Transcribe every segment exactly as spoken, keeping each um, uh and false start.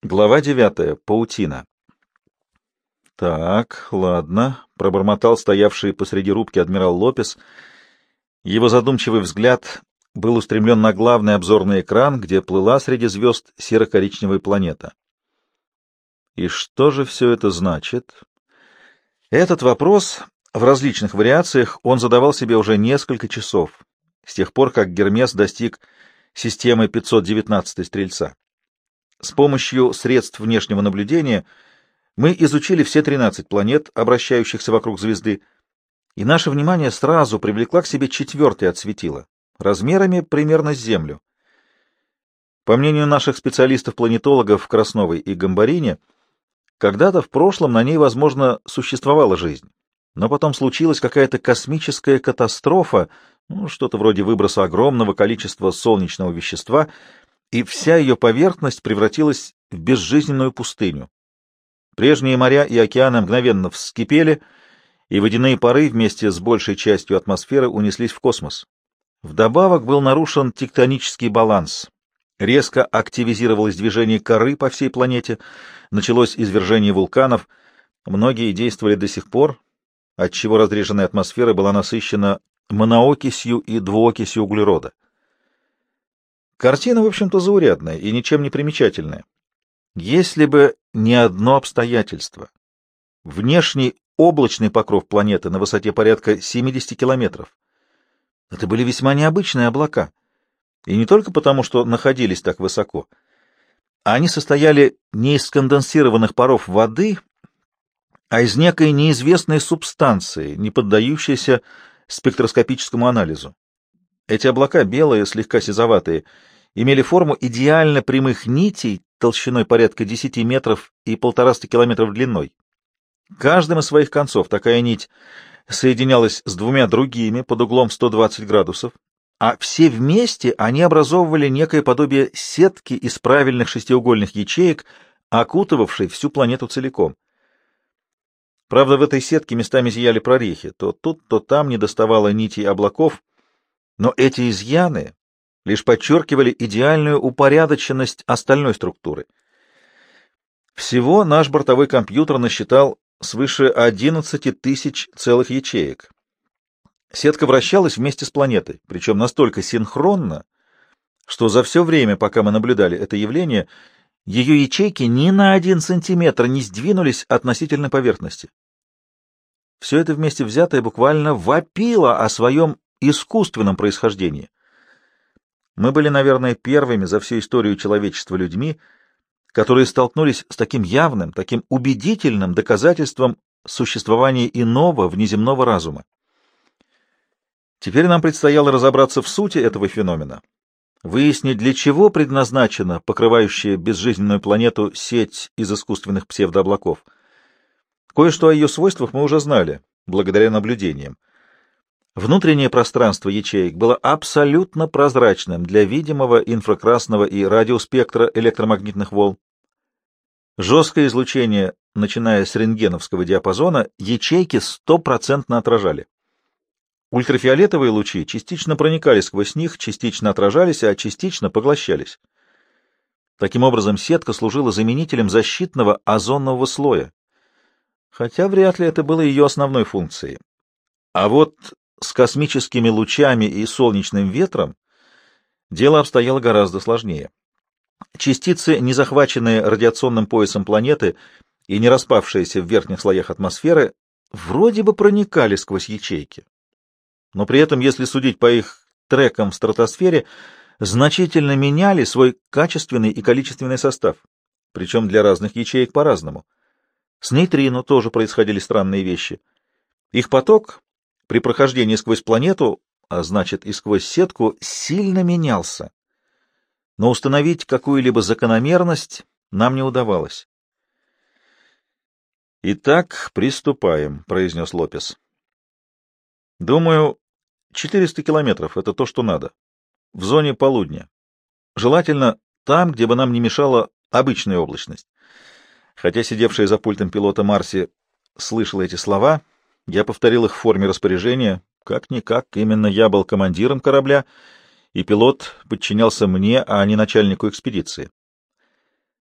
Глава девятая. Паутина. «Так, ладно», — пробормотал стоявший посреди рубки адмирал Лопес. Его задумчивый взгляд был устремлен на главный обзорный экран, где плыла среди звезд серо-коричневая планета. И что же все это значит? Этот вопрос в различных вариациях он задавал себе уже несколько часов, с тех пор, как Гермес достиг системы пятьсот девятнадцать Стрельца. С помощью средств внешнего наблюдения мы изучили все тринадцать планет, обращающихся вокруг звезды, и наше внимание сразу привлекла к себе четвертая от светила, размерами примерно с Землю. По мнению наших специалистов-планетологов Красновой и Гамбарине, когда-то в прошлом на ней, возможно, существовала жизнь, но потом случилась какая-то космическая катастрофа, ну, что-то вроде выброса огромного количества солнечного вещества, и вся ее поверхность превратилась в безжизненную пустыню. Прежние моря и океаны мгновенно вскипели, и водяные пары вместе с большей частью атмосферы унеслись в космос. Вдобавок был нарушен тектонический баланс. Резко активизировалось движение коры по всей планете, началось извержение вулканов, многие действовали до сих пор, отчего разреженная атмосфера была насыщена моноокисью и двуокисью углерода. Картина, в общем-то, заурядная и ничем не примечательная. Если бы не одно обстоятельство. Внешний облачный покров планеты на высоте порядка семидесяти километров. Это были весьма необычные облака. И не только потому, что находились так высоко. Они состояли не из сконденсированных паров воды, а из некой неизвестной субстанции, не поддающейся спектроскопическому анализу. Эти облака, белые, слегка сизоватые, имели форму идеально прямых нитей толщиной порядка десяти метров и полтораста километров длиной. Каждым из своих концов такая нить соединялась с двумя другими под углом сто двадцать градусов, а все вместе они образовывали некое подобие сетки из правильных шестиугольных ячеек, окутывавшей всю планету целиком. Правда, в этой сетке местами зияли прорехи, то тут, то там недоставало нитей облаков, но эти изъяны лишь подчеркивали идеальную упорядоченность остальной структуры. Всего наш бортовой компьютер насчитал свыше одиннадцати тысяч целых ячеек. Сетка вращалась вместе с планетой, причем настолько синхронно, что за все время, пока мы наблюдали это явление, ее ячейки ни на один сантиметр не сдвинулись относительно поверхности. Все это вместе взятое буквально вопило о своем искусственном происхождении. Мы были, наверное, первыми за всю историю человечества людьми, которые столкнулись с таким явным, таким убедительным доказательством существования иного внеземного разума. Теперь нам предстояло разобраться в сути этого феномена, выяснить, для чего предназначена покрывающая безжизненную планету сеть из искусственных псевдооблаков. Кое-что о ее свойствах мы уже знали, благодаря наблюдениям. Внутреннее пространство ячеек было абсолютно прозрачным для видимого инфракрасного и радиоспектра электромагнитных волн. Жесткое излучение, начиная с рентгеновского диапазона, ячейки стопроцентно отражали. Ультрафиолетовые лучи частично проникали сквозь них, частично отражались, а частично поглощались. Таким образом, сетка служила заменителем защитного озонового слоя, хотя вряд ли это было ее основной функцией. А вот с космическими лучами и солнечным ветром дело обстояло гораздо сложнее. Частицы, не захваченные радиационным поясом планеты и не распавшиеся в верхних слоях атмосферы, вроде бы проникали сквозь ячейки. Но при этом, если судить по их трекам в стратосфере, значительно меняли свой качественный и количественный состав, причем для разных ячеек по-разному. С нейтрино тоже происходили странные вещи. Их поток при прохождении сквозь планету, а значит и сквозь сетку, сильно менялся. Но установить какую-либо закономерность нам не удавалось. «Итак, приступаем», — произнес Лопес. «Думаю, четыреста километров — это то, что надо. В зоне полудня. Желательно там, где бы нам не мешала обычная облачность». Хотя сидевшая за пультом пилота Марси слышала эти слова, я повторил их в форме распоряжения. Как-никак, именно я был командиром корабля, и пилот подчинялся мне, а не начальнику экспедиции.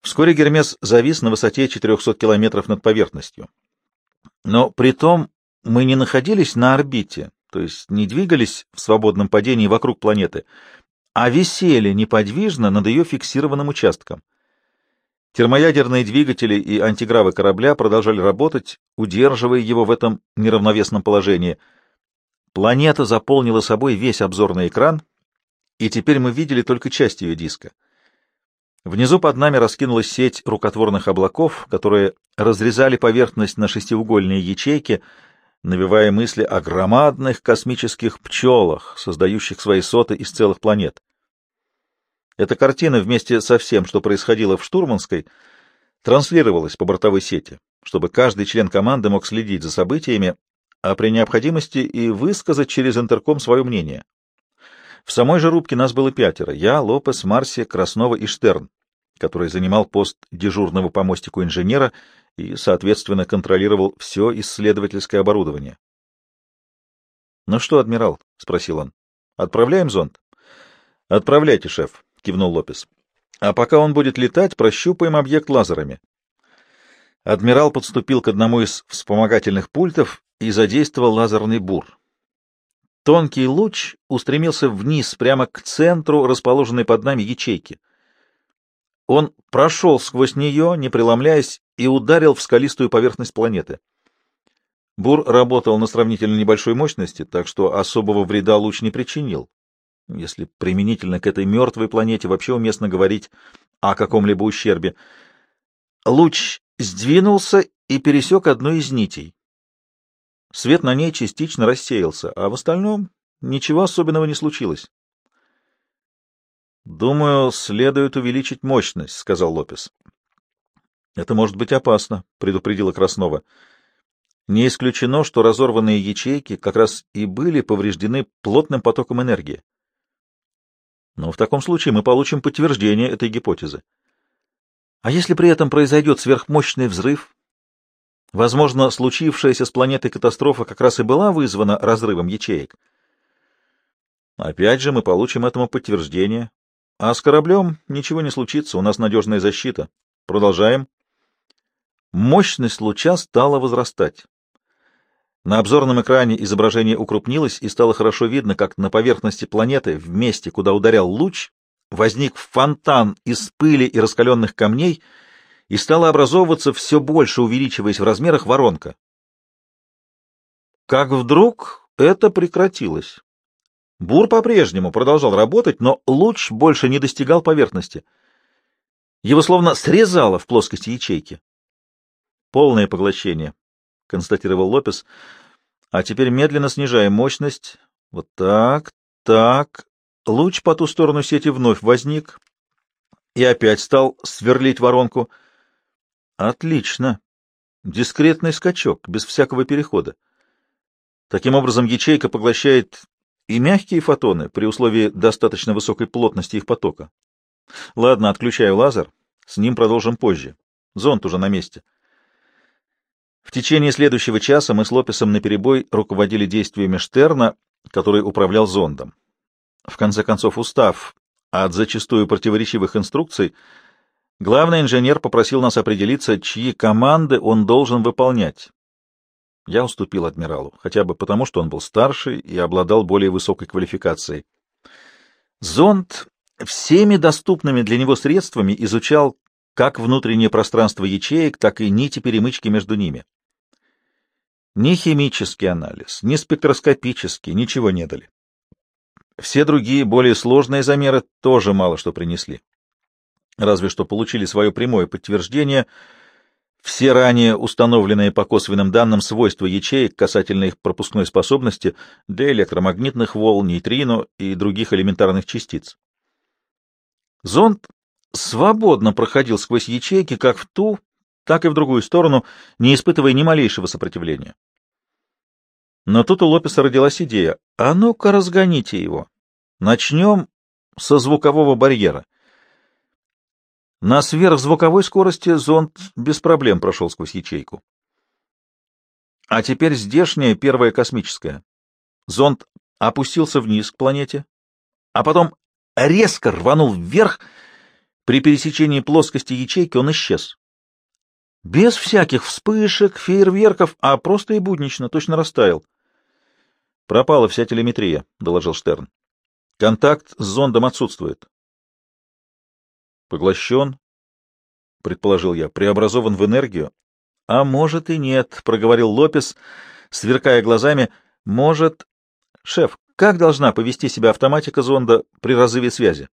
Вскоре Гермес завис на высоте четырехсот километров над поверхностью. Но при том мы не находились на орбите, то есть не двигались в свободном падении вокруг планеты, а висели неподвижно над ее фиксированным участком. Термоядерные двигатели и антигравы корабля продолжали работать, удерживая его в этом неравновесном положении. Планета заполнила собой весь обзорный экран, и теперь мы видели только часть ее диска. Внизу под нами раскинулась сеть рукотворных облаков, которые разрезали поверхность на шестиугольные ячейки, навевая мысли о громадных космических пчелах, создающих свои соты из целых планет. Эта картина вместе со всем, что происходило в штурманской, транслировалась по бортовой сети, чтобы каждый член команды мог следить за событиями, а при необходимости и высказать через интерком свое мнение. В самой же рубке нас было пятеро — я, Лопес, Марси, Краснова и Штерн, который занимал пост дежурного по мостику инженера и, соответственно, контролировал все исследовательское оборудование. — Ну что, адмирал? — спросил он. — Отправляем зонд? — Отправляйте, шеф, — кивнул Лопес. — А пока он будет летать, прощупаем объект лазерами. Адмирал подступил к одному из вспомогательных пультов и задействовал лазерный бур. Тонкий луч устремился вниз, прямо к центру расположенной под нами ячейки. Он прошел сквозь нее, не преломляясь, и ударил в скалистую поверхность планеты. Бур работал на сравнительно небольшой мощности, так что особого вреда луч не причинил. Если применительно к этой мертвой планете вообще уместно говорить о каком-либо ущербе. Луч сдвинулся и пересек одну из нитей. Свет на ней частично рассеялся, а в остальном ничего особенного не случилось. «Думаю, следует увеличить мощность», — сказал Лопес. «Это может быть опасно», — предупредила Краснова. «Не исключено, что разорванные ячейки как раз и были повреждены плотным потоком энергии. Но в таком случае мы получим подтверждение этой гипотезы. А если при этом произойдет сверхмощный взрыв? Возможно, случившаяся с планетой катастрофа как раз и была вызвана разрывом ячеек. Опять же, мы получим этому подтверждение. А с кораблем ничего не случится, у нас надежная защита. Продолжаем. Мощность луча стала возрастать. На обзорном экране изображение укрупнилось, и стало хорошо видно, как на поверхности планеты, в месте, куда ударял луч, возник фонтан из пыли и раскаленных камней, и стала образовываться, все больше увеличиваясь в размерах, воронка. Как вдруг это прекратилось. Бур по-прежнему продолжал работать, но луч больше не достигал поверхности. Его словно срезало в плоскости ячейки. «Полное поглощение», — констатировал Лопес. «А теперь медленно снижаем мощность. Вот так, так». Луч по ту сторону сети вновь возник и опять стал сверлить воронку. Отлично. Дискретный скачок, без всякого перехода. Таким образом, ячейка поглощает и мягкие фотоны при условии достаточно высокой плотности их потока. Ладно, отключаю лазер, с ним продолжим позже. Зонд уже на месте. В течение следующего часа мы с Лопесом наперебой руководили действиями Штерна, который управлял зондом. В конце концов, устав от зачастую противоречивых инструкций, главный инженер попросил нас определиться, чьи команды он должен выполнять. Я уступил адмиралу, хотя бы потому, что он был старше и обладал более высокой квалификацией. Зонд всеми доступными для него средствами изучал как внутреннее пространство ячеек, так и нити-перемычки между ними. Ни химический анализ, ни спектроскопический ничего не дали. Все другие, более сложные замеры тоже мало что принесли. Разве что получили свое прямое подтверждение все ранее установленные по косвенным данным свойства ячеек касательно их пропускной способности для электромагнитных волн, нейтрино и других элементарных частиц. Зонд свободно проходил сквозь ячейки как в ту, так и в другую сторону, не испытывая ни малейшего сопротивления. Но тут у Лопеса родилась идея. А ну-ка разгоните его. Начнем со звукового барьера. На сверхзвуковой скорости зонд без проблем прошел сквозь ячейку. А теперь здешняя первая космическая. Зонд опустился вниз к планете, а потом резко рванул вверх, При пересечении плоскости ячейки он исчез. Без всяких вспышек, фейерверков, а просто и буднично, точно растаял. «Пропала вся телеметрия», — доложил Штерн. «Контакт с зондом отсутствует». «Поглощен», — предположил я, — «преобразован в энергию». «А может и нет», — проговорил Лопес, сверкая глазами. «Может...» «Шеф, как должна повести себя автоматика зонда при разрыве связи?»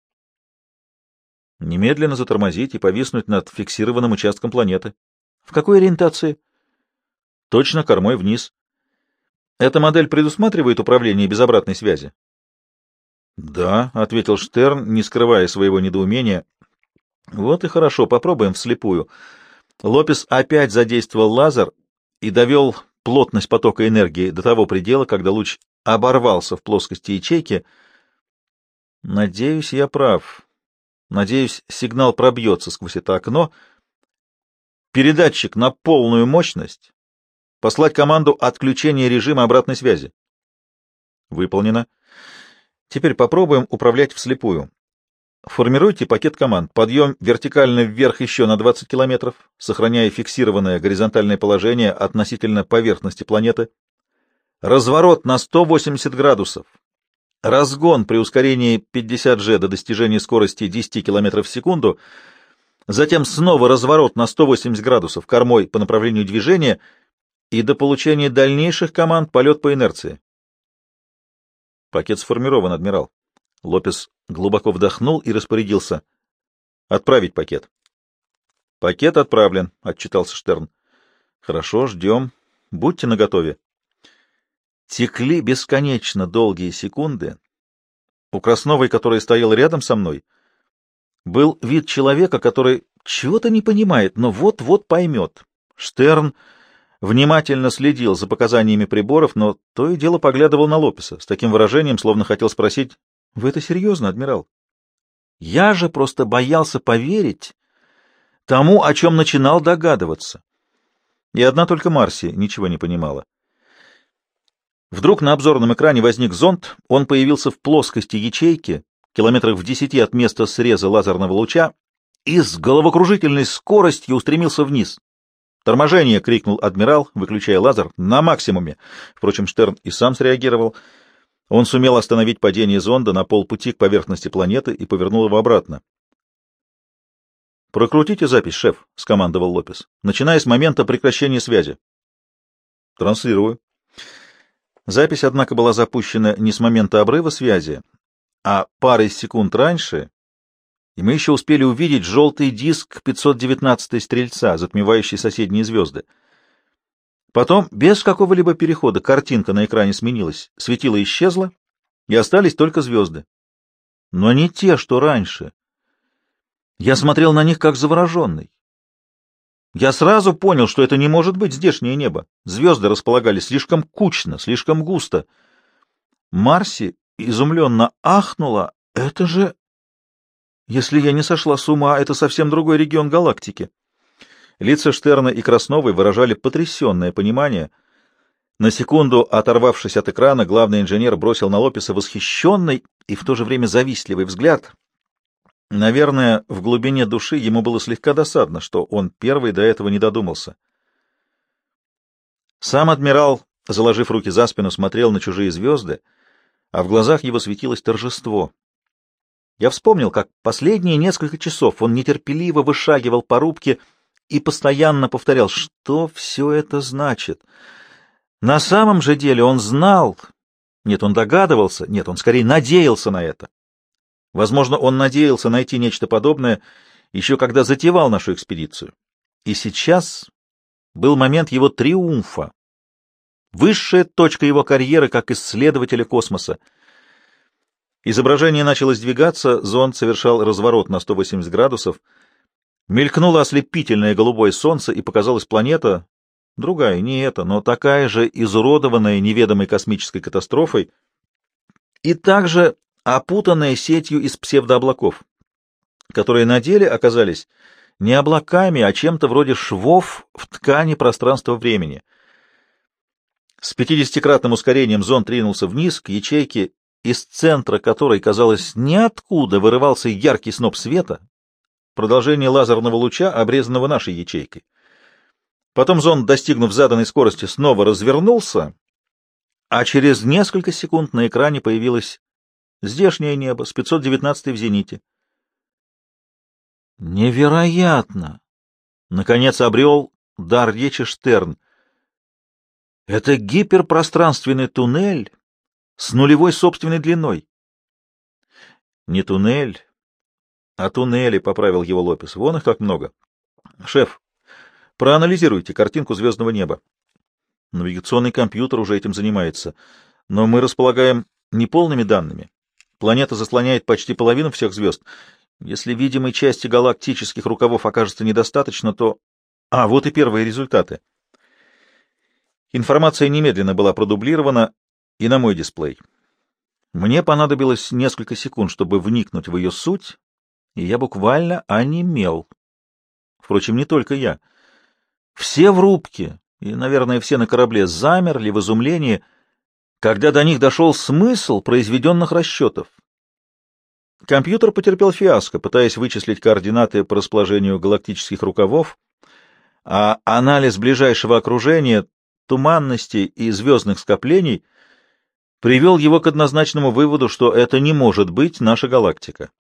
«Немедленно затормозить и повиснуть над фиксированным участком планеты». «В какой ориентации?» «Точно кормой вниз». «Эта модель предусматривает управление без обратной связи?» «Да», — ответил Штерн, не скрывая своего недоумения. «Вот и хорошо, попробуем вслепую». Лопес опять задействовал лазер и довел плотность потока энергии до того предела, когда луч оборвался в плоскости ячейки. «Надеюсь, я прав. Надеюсь, сигнал пробьется сквозь это окно. Передатчик на полную мощность. Послать команду отключения режима обратной связи». «Выполнено. Теперь попробуем управлять вслепую. Формируйте пакет команд. Подъем вертикально вверх еще на двадцать километров, сохраняя фиксированное горизонтальное положение относительно поверхности планеты. Разворот на сто восемьдесят градусов. Разгон при ускорении пятьдесят джи до достижения скорости десять километров в секунду. Затем снова разворот на сто восемьдесят градусов кормой по направлению движения и до получения дальнейших команд полет по инерции. Пакет сформирован, адмирал. Лопес глубоко вдохнул и распорядился. Отправить пакет. Пакет отправлен, отчитался Штерн. Хорошо, ждем. Будьте наготове. Текли бесконечно долгие секунды. У Красновой, которая стояла рядом со мной, был вид человека, который чего-то не понимает, но вот-вот поймет. Штерн внимательно следил за показаниями приборов, но то и дело поглядывал на Лопеса с таким выражением, словно хотел спросить: «Вы это серьезно, адмирал?» Я же просто боялся поверить тому, о чем начинал догадываться. И одна только Марси ничего не понимала. Вдруг на обзорном экране возник зонд, он появился в плоскости ячейки, километрах в десяти от места среза лазерного луча, и с головокружительной скоростью устремился вниз. «Торможение!» — крикнул адмирал, выключая лазер на максимуме. Впрочем, Штерн и сам среагировал. Он сумел остановить падение зонда на полпути к поверхности планеты и повернул его обратно. «Прокрутите запись, шеф», — скомандовал Лопес, начиная с момента прекращения связи. «Транслирую». Запись, однако, была запущена не с момента обрыва связи, а парой секунд раньше, и мы еще успели увидеть желтый диск пятьсот девятнадцатой стрельца, затмевающий соседние звезды. Потом, без какого-либо перехода, картинка на экране сменилась, светило исчезло, и остались только звезды. Но не те, что раньше. Я смотрел на них как завороженный. Я сразу понял, что это не может быть здешнее небо. Звезды располагались слишком кучно, слишком густо. Марси изумленно ахнула. Это же... Если я не сошла с ума, это совсем другой регион галактики. Лица Штерна и Красновой выражали потрясенное понимание. На секунду, оторвавшись от экрана, главный инженер бросил на Лопеса восхищенный и в то же время завистливый взгляд. Наверное, в глубине души ему было слегка досадно, что он первый до этого не додумался. Сам адмирал, заложив руки за спину, смотрел на чужие звезды, а в глазах его светилось торжество. Я вспомнил, как последние несколько часов он нетерпеливо вышагивал по рубке и постоянно повторял, что все это значит. На самом же деле он знал, нет, он догадывался, нет, он скорее надеялся на это. Возможно, он надеялся найти нечто подобное еще когда затевал нашу экспедицию. И сейчас был момент его триумфа, высшая точка его карьеры как исследователя космоса. Изображение начало сдвигаться, зонд совершал разворот на сто восемьдесят градусов, мелькнуло ослепительное голубое солнце, и показалась планета, другая, не эта, но такая же изуродованная неведомой космической катастрофой, и также опутанная сетью из псевдооблаков, которые на деле оказались не облаками, а чем-то вроде швов в ткани пространства-времени. С пятидесятикратным ускорением зонд ринулся вниз к ячейке, из центра которой, казалось, ниоткуда вырывался яркий сноп света, продолжение лазерного луча, обрезанного нашей ячейкой. Потом зонд, достигнув заданной скорости, снова развернулся, а через несколько секунд на экране появилось здешнее небо с пятьсот девятнадцатой в зените. Невероятно! Наконец обрел дар речи Штерн. Это гиперпространственный туннель с нулевой собственной длиной. Не туннель, а туннели, — поправил его Лопес. Вон их как много. Шеф, проанализируйте картинку звездного неба. Навигационный компьютер уже этим занимается, но мы располагаем неполными данными. Планета заслоняет почти половину всех звезд. Если видимой части галактических рукавов окажется недостаточно, то... А, вот и первые результаты. Информация немедленно была продублирована и на мой дисплей. Мне понадобилось несколько секунд, чтобы вникнуть в ее суть, и я буквально онемел. Впрочем, не только я. Все в рубке, и, наверное, все на корабле замерли в изумлении, когда до них дошел смысл произведенных расчетов. Компьютер потерпел фиаско, пытаясь вычислить координаты по расположению галактических рукавов, а анализ ближайшего окружения, туманностей и звездных скоплений привел его к однозначному выводу, что это не может быть наша галактика.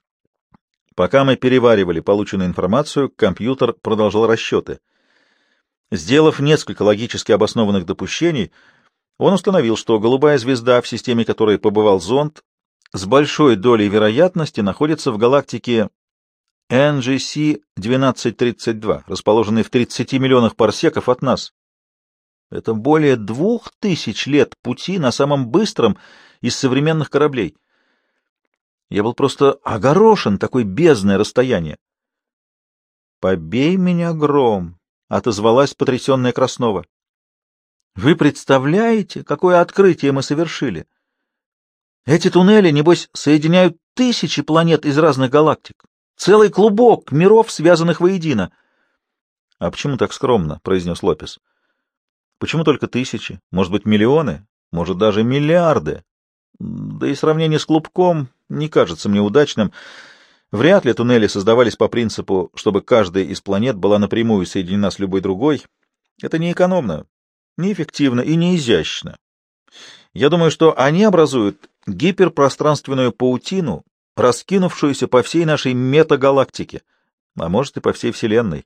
Пока мы переваривали полученную информацию, компьютер продолжал расчеты. Сделав несколько логически обоснованных допущений, он установил, что голубая звезда, в системе которой побывал зонд, с большой долей вероятности находится в галактике эн джи си двенадцать тридцать два, расположенной в тридцати миллионах парсеков от нас. Это более двух тысяч лет пути на самом быстром из современных кораблей. Я был просто огорошен такой бездной расстояния. «Побей меня, гром!» — отозвалась потрясенная Краснова. «Вы представляете, какое открытие мы совершили? Эти туннели, небось, соединяют тысячи планет из разных галактик. Целый клубок миров, связанных воедино». «А почему так скромно?» — произнес Лопес. «Почему только тысячи? Может быть, миллионы? Может, даже миллиарды? Да и сравнение с клубком не кажется мне удачным. Вряд ли туннели создавались по принципу, чтобы каждая из планет была напрямую соединена с любой другой. Это неэкономно, неэффективно и неизящно. Я думаю, что они образуют гиперпространственную паутину, раскинувшуюся по всей нашей метагалактике, а может и по всей Вселенной».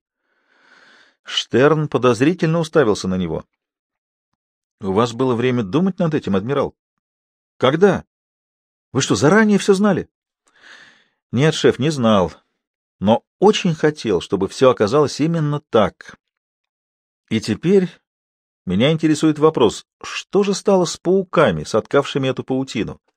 Штерн подозрительно уставился на него. — У вас было время думать над этим, адмирал? — Когда? Вы что, заранее все знали? — Нет, шеф, не знал, но очень хотел, чтобы все оказалось именно так. И теперь меня интересует вопрос, что же стало с пауками, соткавшими эту паутину?